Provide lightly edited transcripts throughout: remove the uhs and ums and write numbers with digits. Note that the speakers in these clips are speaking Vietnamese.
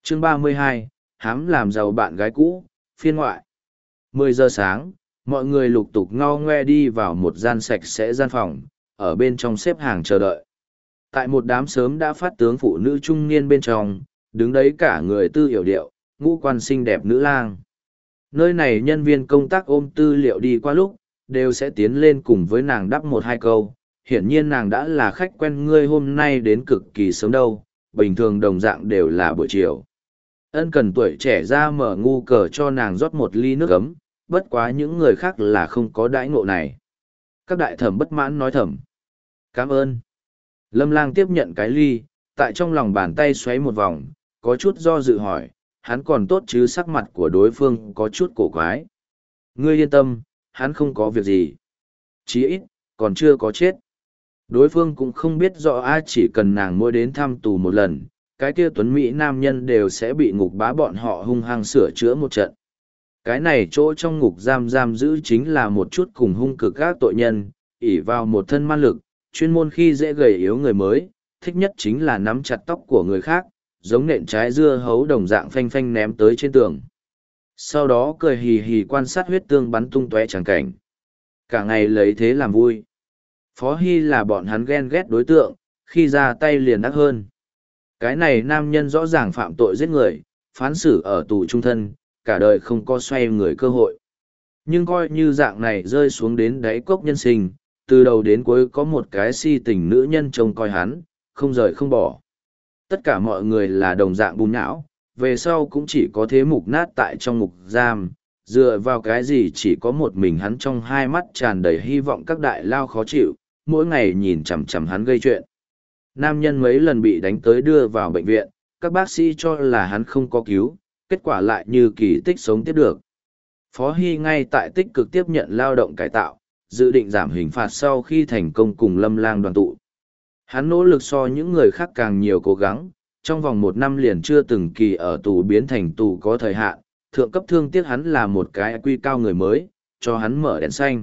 Chương 32, hám làm giàu bạn gái cũ, phiên ngoại. 10 giờ sáng, mọi người lục tục ngao ngoe đi vào một gian sạch sẽ gian phòng, ở bên trong xếp hàng chờ đợi. Tại một đám sớm đã phát tướng phụ nữ trung niên bên trong, đứng đấy cả người tư hiểu điệu, ngũ quan xinh đẹp nữ lang. Nơi này nhân viên công tác ôm tư liệu đi qua lúc, đều sẽ tiến lên cùng với nàng đáp một hai câu. Hiển nhiên nàng đã là khách quen ngươi hôm nay đến cực kỳ sớm đâu, bình thường đồng dạng đều là buổi chiều. Ân cần tuổi trẻ ra mở ngu cờ cho nàng rót một ly nước ấm, bất quá những người khác là không có đãi ngộ này. Các đại thẩm bất mãn nói thầm. Cảm ơn. Lâm Lang tiếp nhận cái ly, tại trong lòng bàn tay xoáy một vòng, có chút do dự hỏi, hắn còn tốt chứ sắc mặt của đối phương có chút cổ quái. Ngươi yên tâm, hắn không có việc gì. Chí ít, còn chưa có chết. Đối phương cũng không biết rõ ai chỉ cần nàng mỗi đến thăm tù một lần, cái kia tuấn Mỹ nam nhân đều sẽ bị ngục bá bọn họ hung hăng sửa chữa một trận. Cái này chỗ trong ngục giam giữ chính là một chút cùng hung cực các tội nhân, ỷ vào một thân man lực, chuyên môn khi dễ gầy yếu người mới, thích nhất chính là nắm chặt tóc của người khác, giống nện trái dưa hấu đồng dạng phanh phanh ném tới trên tường. Sau đó cười hì hì quan sát huyết tương bắn tung tóe tràng cảnh. Cả ngày lấy thế làm vui. Phó Hy là bọn hắn ghen ghét đối tượng, khi ra tay liền đắc hơn. Cái này nam nhân rõ ràng phạm tội giết người, phán xử ở tù trung thân, cả đời không có xoay người cơ hội. Nhưng coi như dạng này rơi xuống đến đáy cốc nhân sinh, từ đầu đến cuối có một cái si tình nữ nhân trông coi hắn, không rời không bỏ. Tất cả mọi người là đồng dạng bùn não, về sau cũng chỉ có thế mục nát tại trong ngục giam, dựa vào cái gì chỉ có một mình hắn trong hai mắt tràn đầy hy vọng các đại lao khó chịu, mỗi ngày nhìn chằm chằm hắn gây chuyện. Nam nhân mấy lần bị đánh tới đưa vào bệnh viện, các bác sĩ cho là hắn không có cứu, kết quả lại như kỳ tích sống tiếp được. Phó Hy ngay tại tích cực tiếp nhận lao động cải tạo, dự định giảm hình phạt sau khi thành công cùng Lâm Lang đoàn tụ. Hắn nỗ lực so những người khác càng nhiều cố gắng, trong vòng 1 năm liền chưa từng kỳ ở tù biến thành tù có thời hạn, thượng cấp thương tiếc hắn là một cái quy cao người mới, cho hắn mở đèn xanh.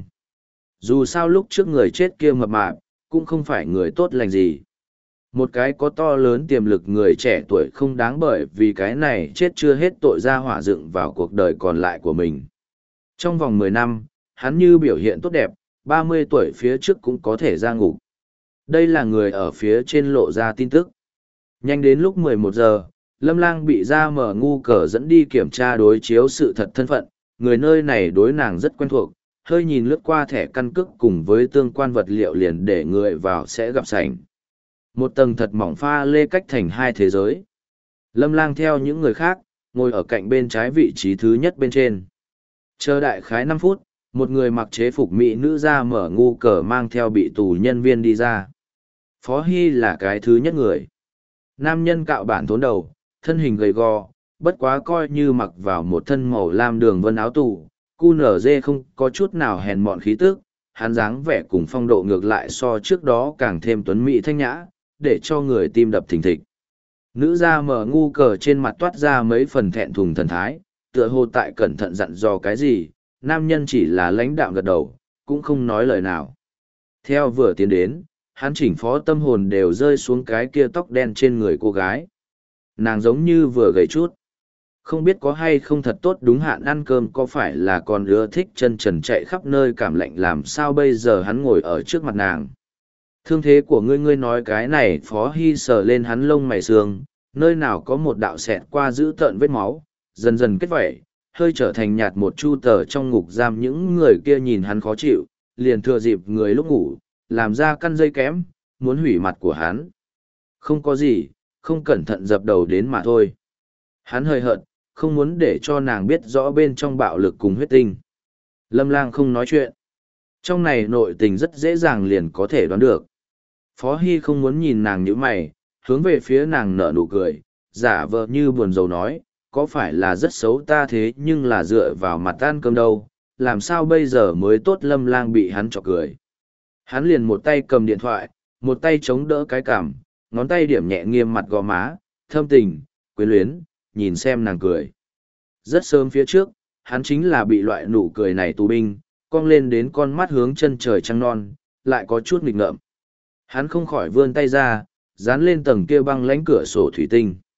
Dù sao lúc trước người chết kia mập mạp, cũng không phải người tốt lành gì. Một cái có to lớn tiềm lực người trẻ tuổi không đáng bởi vì cái này chết chưa hết tội ra hỏa dựng vào cuộc đời còn lại của mình. Trong vòng 10 năm, hắn như biểu hiện tốt đẹp, 30 tuổi phía trước cũng có thể ra ngục. Đây là người ở phía trên lộ ra tin tức. Nhanh đến lúc 11 giờ, Lâm Lang bị ra mở ngu cờ dẫn đi kiểm tra đối chiếu sự thật thân phận, người nơi này đối nàng rất quen thuộc, hơi nhìn lướt qua thẻ căn cước cùng với tương quan vật liệu liền để người vào sẽ gặp sảnh. Một tầng thật mỏng pha lê cách thành hai thế giới. Lâm Lang theo những người khác, ngồi ở cạnh bên trái vị trí thứ nhất bên trên. Chờ đại khái 5 phút, một người mặc chế phục mỹ nữ ra mở ngu cờ mang theo bị tù nhân viên đi ra. Phó Hy là cái thứ nhất người. Nam nhân cạo bản thốn đầu, thân hình gầy gò, bất quá coi như mặc vào một thân màu lam đường vân áo tù, cu nở dê không có chút nào hèn mọn khí tức, hắn dáng vẻ cùng phong độ ngược lại so trước đó càng thêm tuấn mỹ thanh nhã, để cho người tim đập thình thịch. Nữ ra mở ngu cờ trên mặt toát ra mấy phần thẹn thùng thần thái, tựa hồ tại cẩn thận dặn dò cái gì, nam nhân chỉ là lãnh đạm gật đầu, cũng không nói lời nào. Theo vừa tiến đến, hắn chỉnh phó tâm hồn đều rơi xuống cái kia tóc đen trên người cô gái. Nàng giống như vừa gầy chút. Không biết có hay không thật tốt đúng hạn ăn cơm có phải là còn ưa thích chân trần chạy khắp nơi cảm lạnh làm sao bây giờ hắn ngồi ở trước mặt nàng. Thương thế của ngươi nói cái này Phó Hy sờ lên hắn lông mày sương, nơi nào có một đạo xẹt qua giữ tợn vết máu, dần dần kết vẩy, hơi trở thành nhạt một chu tờ trong ngục giam những người kia nhìn hắn khó chịu, liền thừa dịp người lúc ngủ, làm ra căn dây kém, muốn hủy mặt của hắn. Không có gì, không cẩn thận dập đầu đến mà thôi. Hắn hơi hợt, không muốn để cho nàng biết rõ bên trong bạo lực cùng huyết tinh. Lâm Lang không nói chuyện. Trong này nội tình rất dễ dàng liền có thể đoán được. Phó Hy không muốn nhìn nàng nhíu mày, hướng về phía nàng nở nụ cười, giả vờ như buồn rầu nói, có phải là rất xấu ta thế nhưng là dựa vào mặt ăn cơm đâu, làm sao bây giờ mới tốt. Lâm Lang bị hắn chọc cười. Hắn liền một tay cầm điện thoại, một tay chống đỡ cái cằm, ngón tay điểm nhẹ nghiêm mặt gò má, thâm tình, quyến luyến, nhìn xem nàng cười. Rất sớm phía trước, hắn chính là bị loại nụ cười này tù binh, cong lên đến con mắt hướng chân trời trăng non, lại có chút nghịch ngợm. Hắn không khỏi vươn tay ra, dán lên tầng kia băng lánh cửa sổ thủy tinh.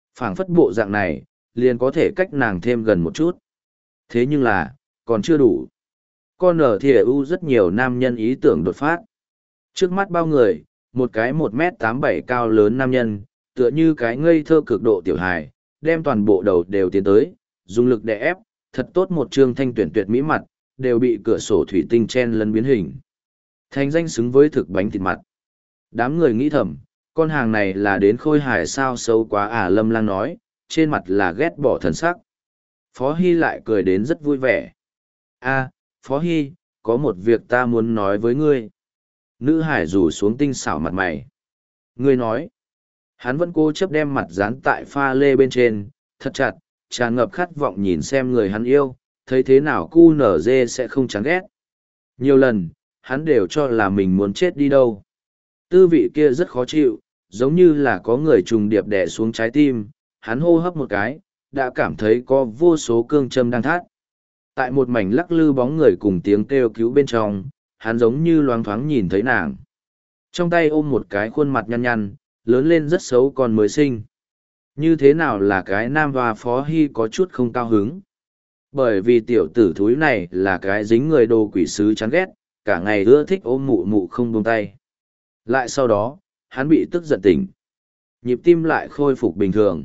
Phảng phất bộ dạng này, liền có thể cách nàng thêm gần một chút. Thế nhưng là, còn chưa đủ. Con ở thìa u rất nhiều nam nhân ý tưởng đột phát. Trước mắt bao người, một cái 1m87 cao lớn nam nhân, tựa như cái ngây thơ cực độ tiểu hài, đem toàn bộ đầu đều tiến tới, dùng lực đè ép, thật tốt một trương thanh tuyển tuyệt mỹ mặt, đều bị cửa sổ thủy tinh chen lấn biến hình. Thành danh xứng với thực bánh thịt mặt. Đám người nghĩ thầm, con hàng này là đến khôi hài sao xấu quá à, Lâm Lang nói, trên mặt là ghét bỏ thần sắc. Phó Hy lại cười đến rất vui vẻ. A, Phó Hy, có một việc ta muốn nói với ngươi. Nữ hải rủ xuống tinh xảo mặt mày. Ngươi nói, hắn vẫn cố chấp đem mặt dán tại pha lê bên trên, thật chặt, tràn ngập khát vọng nhìn xem người hắn yêu, thấy thế nào cu nở dê sẽ không chán ghét. Nhiều lần, hắn đều cho là mình muốn chết đi đâu. Tư vị kia rất khó chịu, giống như là có người trùng điệp đè xuống trái tim, hắn hô hấp một cái, đã cảm thấy có vô số cương châm đang thắt. Tại một mảnh lắc lư bóng người cùng tiếng kêu cứu bên trong, hắn giống như loáng thoáng nhìn thấy nàng. Trong tay ôm một cái khuôn mặt nhăn nhăn, lớn lên rất xấu còn mới sinh. Như thế nào là cái nam và Phó Hy có chút không cao hứng. Bởi vì tiểu tử thúi này là cái dính người đồ quỷ sứ chán ghét, cả ngày ưa thích ôm mụ mụ không buông tay. Lại sau đó, hắn bị tức giận tỉnh. Nhịp tim lại khôi phục bình thường.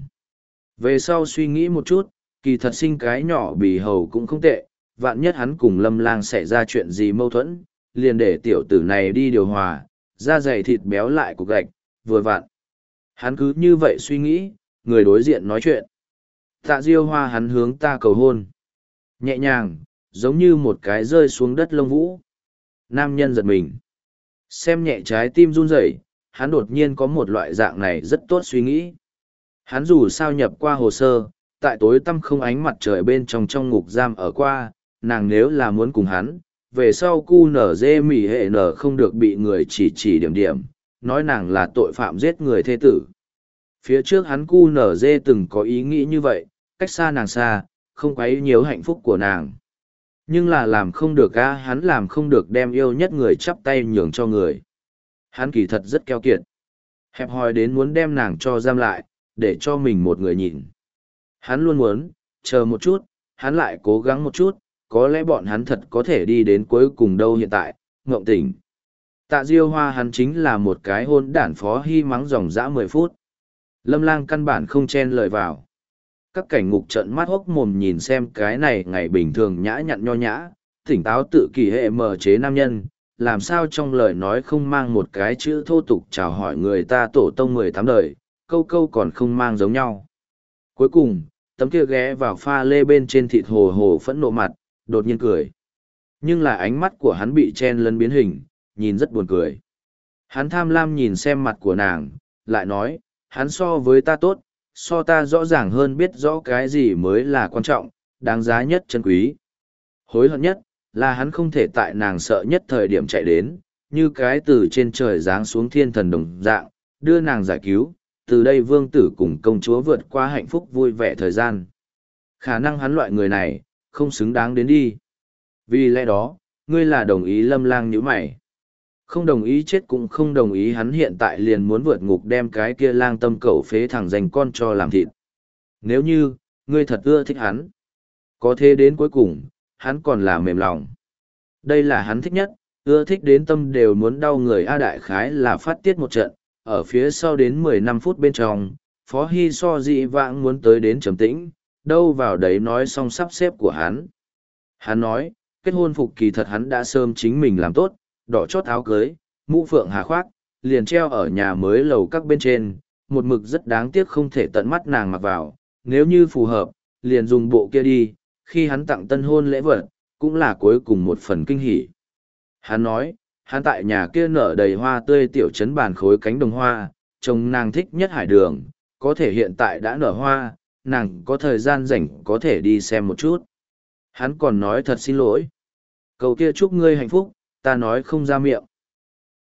Về sau suy nghĩ một chút, kỳ thật sinh cái nhỏ bì hầu cũng không tệ, vạn nhất hắn cùng Lâm Lang xảy ra chuyện gì mâu thuẫn, liền để tiểu tử này đi điều hòa, da dày thịt béo lại cục gạch, vừa vặn. Hắn cứ như vậy suy nghĩ, người đối diện nói chuyện. Tạ Diêu Hoa hắn hướng ta cầu hôn. Nhẹ nhàng, giống như một cái rơi xuống đất lông vũ. Nam nhân giật mình. Xem nhẹ trái tim run rẩy, hắn đột nhiên có một loại dạng này rất tốt suy nghĩ. Hắn dù sao nhập qua hồ sơ, tại tối tăm không ánh mặt trời bên trong ngục giam ở qua, nàng nếu là muốn cùng hắn, về sau cu nở dê mỉ hệ nở không được bị người chỉ điểm điểm, nói nàng là tội phạm giết người thê tử. Phía trước hắn cu nở dê từng có ý nghĩ như vậy, cách xa nàng xa, không quấy nhiều hạnh phúc của nàng. Nhưng là làm không được á, hắn làm không được đem yêu nhất người chắp tay nhường cho người. Hắn kỳ thật rất keo kiệt. Hẹp hòi đến muốn đem nàng cho giam lại, để cho mình một người nhìn. Hắn luôn muốn, chờ một chút, hắn lại cố gắng một chút, có lẽ bọn hắn thật có thể đi đến cuối cùng đâu hiện tại, ngộng tỉnh. Tạ Diêu Hoa hắn chính là một cái hôn đản Phó Hy mắng dòng dã 10 phút. Lâm Lang căn bản không chen lời vào. Các cảnh ngục trợn mắt hốc mồm nhìn xem cái này ngày bình thường nhã nhặn nho nhã, tỉnh táo tự kỷ hệ mờ chế nam nhân, làm sao trong lời nói không mang một cái chữ thô tục chào hỏi người ta tổ tông 18 đời, câu câu còn không mang giống nhau. Cuối cùng, tấm kia ghé vào pha lê bên trên thịt hồ hồ phẫn nộ mặt, đột nhiên cười. Nhưng là ánh mắt của hắn bị chen lấn biến hình, nhìn rất buồn cười. Hắn tham lam nhìn xem mặt của nàng, lại nói, hắn so với ta tốt, so ta rõ ràng hơn biết rõ cái gì mới là quan trọng, đáng giá nhất chân quý. Hối hận nhất, là hắn không thể tại nàng sợ nhất thời điểm chạy đến, như cái từ trên trời giáng xuống thiên thần đồng dạng, đưa nàng giải cứu, từ đây vương tử cùng công chúa vượt qua hạnh phúc vui vẻ thời gian. Khả năng hắn loại người này, không xứng đáng đến đi. Vì lẽ đó, ngươi là đồng ý Lâm Lang nhíu mày. Không đồng ý chết cũng không đồng ý, hắn hiện tại liền muốn vượt ngục đem cái kia lang tâm cẩu phế thằng dành con cho làm thịt. Nếu như, ngươi thật ưa thích hắn. Có thế đến cuối cùng, hắn còn là mềm lòng. Đây là hắn thích nhất, ưa thích đến tâm đều muốn đau người A đại khái là phát tiết một trận, ở phía sau đến 15 phút bên trong, Phó Hy so dị vãng muốn tới đến trầm tĩnh, đâu vào đấy nói xong sắp xếp của hắn. Hắn nói, kết hôn phục kỳ thật hắn đã sớm chính mình làm tốt, đỏ chót áo cưới, mũ phượng hà khoác, liền treo ở nhà mới lầu các bên trên, một mực rất đáng tiếc không thể tận mắt nàng mặc vào, nếu như phù hợp, liền dùng bộ kia đi, khi hắn tặng tân hôn lễ vật, cũng là cuối cùng một phần kinh hỉ. Hắn nói, hắn tại nhà kia nở đầy hoa tươi tiểu trấn bàn khối cánh đồng hoa, trông nàng thích nhất hải đường, có thể hiện tại đã nở hoa, nàng có thời gian rảnh có thể đi xem một chút. Hắn còn nói thật xin lỗi. Cầu kia chúc ngươi hạnh phúc, ta nói không ra miệng.